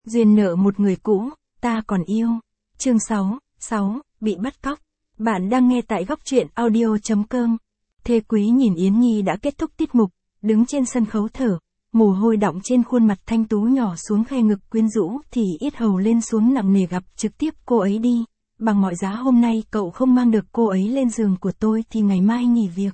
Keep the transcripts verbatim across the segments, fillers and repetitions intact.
Duyên nợ một người cũ, ta còn yêu. Chương sáu, sáu, bị bắt cóc. Bạn đang nghe tại góc truyện audio chấm com. Thê Quý nhìn Yến Nhi đã kết thúc tiết mục, đứng trên sân khấu thở, mồ hôi đọng trên khuôn mặt thanh tú nhỏ xuống khe ngực quyến rũ thì yết hầu lên xuống nặng nề gặp trực tiếp cô ấy đi. Bằng mọi giá hôm nay cậu không mang được cô ấy lên giường của tôi thì ngày mai nghỉ việc.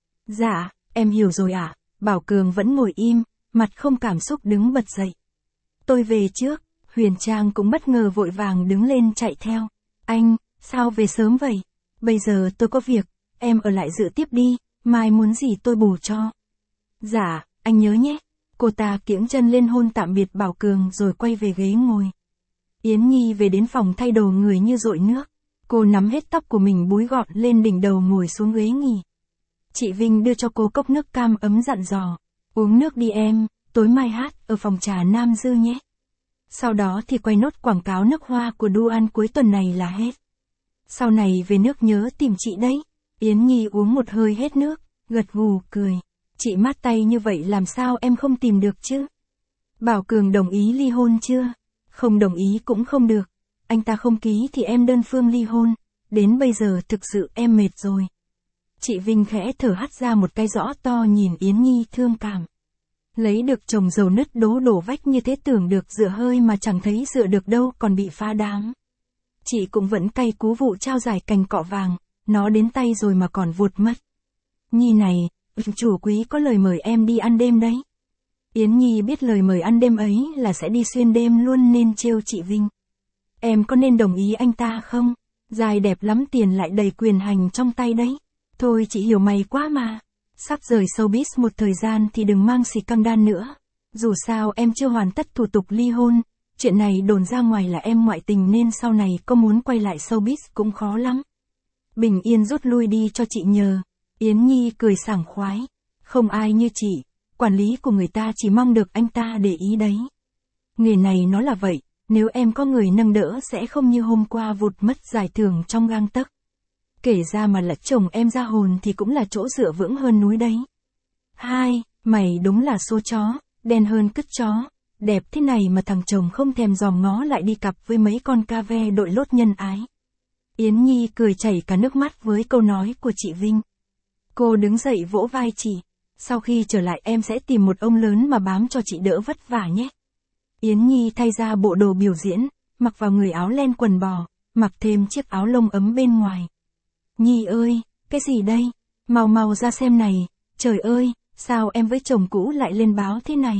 Dạ, em hiểu rồi ạ. À? Bảo Cường vẫn ngồi im, mặt không cảm xúc đứng bật dậy. Tôi về trước. Huyền Trang cũng bất ngờ vội vàng đứng lên chạy theo. Anh, sao về sớm vậy? Bây giờ tôi có việc, em ở lại dự tiếp đi, mai muốn gì tôi bù cho. Dạ, anh nhớ nhé. Cô ta kiễng chân lên hôn tạm biệt Bảo Cường rồi quay về ghế ngồi. Yến Nhi về đến phòng thay đồ người như dội nước. Cô nắm hết tóc của mình búi gọn lên đỉnh đầu ngồi xuống ghế nghỉ. Chị Vinh đưa cho cô cốc nước cam ấm dặn dò. Uống nước đi em, tối mai hát ở phòng trà Nam Dư nhé. Sau đó thì quay nốt quảng cáo nước hoa của Duan cuối tuần này là hết. Sau này về nước nhớ tìm chị đấy. Yến Nhi uống một hơi hết nước, gật gù cười. Chị mát tay như vậy làm sao em không tìm được chứ? Bảo Cường đồng ý ly hôn chưa? Không đồng ý cũng không được. Anh ta không ký thì em đơn phương ly hôn. Đến bây giờ thực sự em mệt rồi. Chị Vinh khẽ thở hắt ra một cái rõ to nhìn Yến Nhi thương cảm. Lấy được chồng dầu nứt đố đổ vách như thế tưởng được dựa hơi mà chẳng thấy dựa được đâu còn bị phá đám. Chị cũng vẫn cay cú vụ trao giải cành cọ vàng, nó đến tay rồi mà còn vụt mất. Nhi này, chủ quý có lời mời em đi ăn đêm đấy. Yến Nhi biết lời mời ăn đêm ấy là sẽ đi xuyên đêm luôn nên trêu chị Vinh. Em có nên đồng ý anh ta không? Dài đẹp lắm tiền lại đầy quyền hành trong tay đấy. Thôi chị hiểu mày quá mà. Sắp rời showbiz một thời gian thì đừng mang xì căng đan nữa. Dù sao em chưa hoàn tất thủ tục ly hôn, chuyện này đồn ra ngoài là em ngoại tình nên sau này có muốn quay lại showbiz cũng khó lắm. Bình yên rút lui đi cho chị nhờ. Yến Nhi cười sảng khoái. Không ai như chị, quản lý của người ta chỉ mong được anh ta để ý đấy. Nghề này nó là vậy, nếu em có người nâng đỡ sẽ không như hôm qua vụt mất giải thưởng trong gang tấc. Kể ra mà lật chồng em ra hồn thì cũng là chỗ dựa vững hơn núi đấy. Hai, mày đúng là số chó, đen hơn cứt chó. Đẹp thế này mà thằng chồng không thèm dòm ngó lại đi cặp với mấy con ca ve đội lốt nhân ái. Yến Nhi cười chảy cả nước mắt với câu nói của chị Vinh. Cô đứng dậy vỗ vai chị. Sau khi trở lại em sẽ tìm một ông lớn mà bám cho chị đỡ vất vả nhé. Yến Nhi thay ra bộ đồ biểu diễn, mặc vào người áo len quần bò, mặc thêm chiếc áo lông ấm bên ngoài. Nhi ơi, cái gì đây? Mau mau ra xem này, trời ơi, sao em với chồng cũ lại lên báo thế này?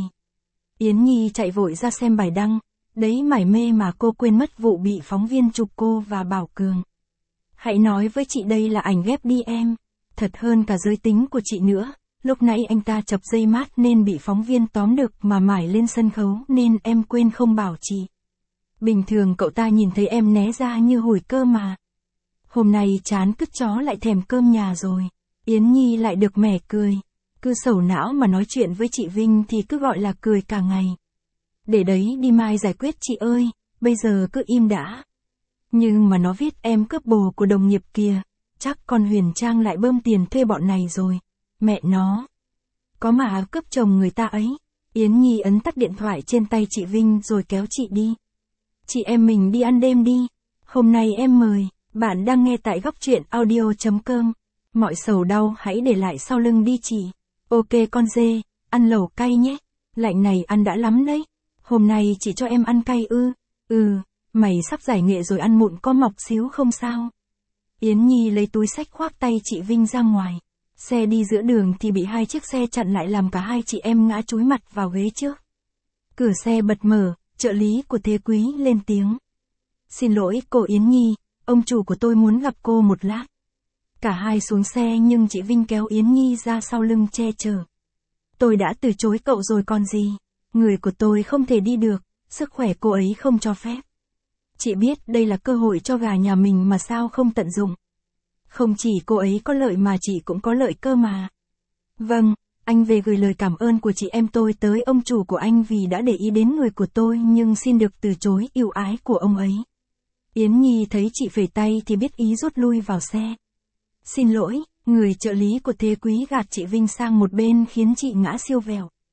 Yến Nhi chạy vội ra xem bài đăng, đấy mải mê mà cô quên mất vụ bị phóng viên chụp cô và Bảo Cường. Hãy nói với chị đây là ảnh ghép đi em, thật hơn cả giới tính của chị nữa, lúc nãy anh ta chập dây mát nên bị phóng viên tóm được mà mải lên sân khấu nên em quên không bảo chị. Bình thường cậu ta nhìn thấy em né ra như hủi cơ mà. Hôm nay chán cứt chó lại thèm cơm nhà rồi. Yến Nhi lại được mẻ cười. Cứ sầu não mà nói chuyện với chị Vinh thì cứ gọi là cười cả ngày. Để đấy đi mai giải quyết chị ơi, bây giờ cứ im đã. Nhưng mà nó viết em cướp bồ của đồng nghiệp kìa, chắc con Huyền Trang lại bơm tiền thuê bọn này rồi. Mẹ nó. Có mà cướp chồng người ta ấy. Yến Nhi ấn tắt điện thoại trên tay chị Vinh rồi kéo chị đi. Chị em mình đi ăn đêm đi. Hôm nay em mời. Bạn đang nghe tại góc truyện audio chấm com. Mọi sầu đau hãy để lại sau lưng đi chị. Ok con dê, ăn lẩu cay nhé. Lạnh này ăn đã lắm đấy. Hôm nay chỉ cho em ăn cay ư. Ừ, mày sắp giải nghệ rồi ăn mụn có mọc xíu không sao. Yến Nhi lấy túi xách khoác tay chị Vinh ra ngoài. Xe đi giữa đường thì bị hai chiếc xe chặn lại làm cả hai chị em ngã chúi mặt vào ghế trước. Cửa xe bật mở, trợ lý của Thê Quý lên tiếng. Xin lỗi cô Yến Nhi. Ông chủ của tôi muốn gặp cô một lát. Cả hai xuống xe nhưng chị Vinh kéo Yến Nhi ra sau lưng che chở. Tôi đã từ chối cậu rồi còn gì. Người của tôi không thể đi được, sức khỏe cô ấy không cho phép. Chị biết đây là cơ hội cho gà nhà mình mà sao không tận dụng. Không chỉ cô ấy có lợi mà chị cũng có lợi cơ mà. Vâng, anh về gửi lời cảm ơn của chị em tôi tới ông chủ của anh vì đã để ý đến người của tôi nhưng xin được từ chối ưu ái của ông ấy. Yến Nhi thấy chị phẩy tay thì biết ý rút lui vào xe. Xin lỗi, người trợ lý của Thê Quý gạt chị Vinh sang một bên khiến chị ngã siêu vẹo.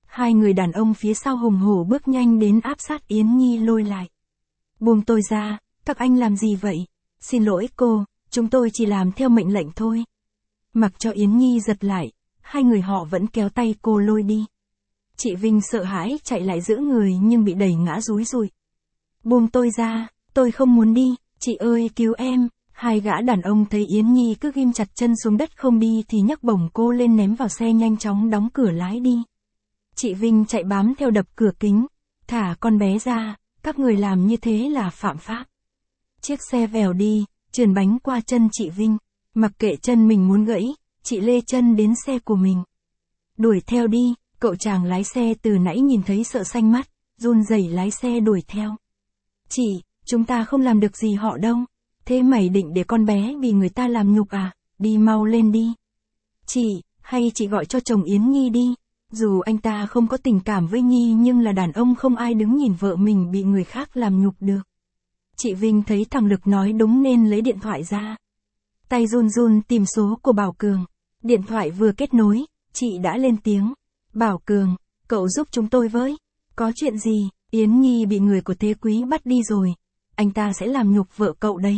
Hai người đàn ông phía sau hùng hổ bước nhanh đến áp sát Yến Nhi lôi lại. Buông tôi ra, các anh làm gì vậy? Xin lỗi cô, chúng tôi chỉ làm theo mệnh lệnh thôi. Mặc cho Yến Nhi giật lại, hai người họ vẫn kéo tay cô lôi đi. Chị Vinh sợ hãi chạy lại giữ người nhưng bị đẩy ngã rúi rụi. Buông tôi ra, tôi không muốn đi, chị ơi cứu em. Hai gã đàn ông thấy Yến Nhi cứ ghim chặt chân xuống đất không đi thì nhấc bổng cô lên ném vào xe nhanh chóng đóng cửa lái đi. Chị Vinh chạy bám theo đập cửa kính. Thả con bé ra, các người làm như thế là phạm pháp. Chiếc xe vèo đi, trườn bánh qua chân chị Vinh. Mặc kệ chân mình muốn gãy, chị lê chân đến xe của mình. Đuổi theo đi, cậu chàng lái xe từ nãy nhìn thấy sợ xanh mắt, run rẩy lái xe đuổi theo. Chị, chúng ta không làm được gì họ đâu. Thế mày định để con bé vì người ta làm nhục à? Đi mau lên đi. Chị, hay chị gọi cho chồng Yến Nhi đi. Dù anh ta không có tình cảm với Nhi nhưng là đàn ông không ai đứng nhìn vợ mình bị người khác làm nhục được. Chị Vinh thấy thằng Lực nói đúng nên lấy điện thoại ra. Tay run run tìm số của Bảo Cường. Điện thoại vừa kết nối, chị đã lên tiếng. Bảo Cường, cậu giúp chúng tôi với. Có chuyện gì? Yến Nhi bị người của Thế Quý bắt đi rồi. Anh ta sẽ làm nhục vợ cậu đấy.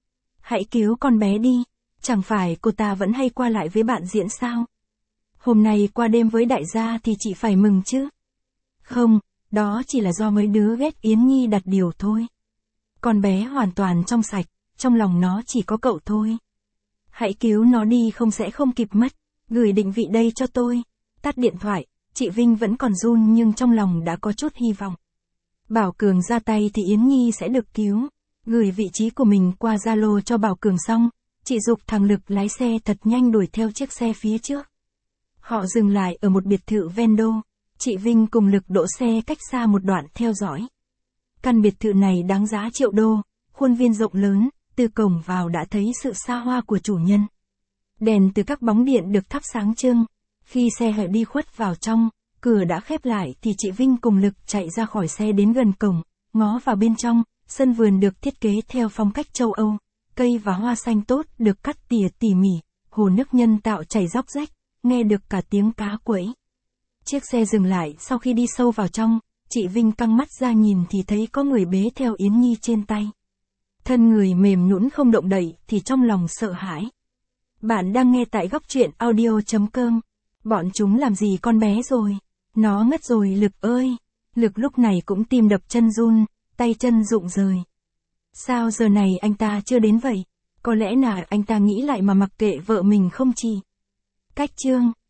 Hãy cứu con bé đi. Chẳng phải cô ta vẫn hay qua lại với bạn Diễn sao? Hôm nay qua đêm với đại gia thì chị phải mừng chứ. Không, đó chỉ là do mấy đứa ghét Yến Nhi đặt điều thôi. Con bé hoàn toàn trong sạch, trong lòng nó chỉ có cậu thôi. Hãy cứu nó đi không sẽ không kịp mất. Gửi định vị đây cho tôi. Tắt điện thoại, chị Vinh vẫn còn run nhưng trong lòng đã có chút hy vọng. Bảo Cường ra tay thì Yến Nhi sẽ được cứu. Gửi vị trí của mình qua Zalo cho Bảo Cường xong, chị giục thằng Lực lái xe thật nhanh đuổi theo chiếc xe phía trước. Họ dừng lại ở một biệt thự ven đô. Chị Vinh cùng Lực đỗ xe cách xa một đoạn theo dõi. Căn biệt thự này đáng giá triệu đô, khuôn viên rộng lớn, từ cổng vào đã thấy sự xa hoa của chủ nhân. Đèn từ các bóng điện được thắp sáng trưng. Khi xe hở đi khuất vào trong, cửa đã khép lại thì chị Vinh cùng Lực chạy ra khỏi xe đến gần cổng, ngó vào bên trong, sân vườn được thiết kế theo phong cách châu Âu, cây và hoa xanh tốt được cắt tỉa tỉ mỉ, hồ nước nhân tạo chảy róc rách, nghe được cả tiếng cá quẫy. Chiếc xe dừng lại sau khi đi sâu vào trong, chị Vinh căng mắt ra nhìn thì thấy có người bế theo Yến Nhi trên tay. Thân người mềm nhũn không động đậy thì trong lòng sợ hãi. Bạn đang nghe tại góc truyện audio chấm com. Bọn chúng làm gì con bé rồi? Nó ngất rồi Lực ơi! Lực lúc này cũng tim đập chân run, tay chân rụng rời. Sao giờ này anh ta chưa đến vậy? Có lẽ là anh ta nghĩ lại mà mặc kệ vợ mình không chi? Cách chương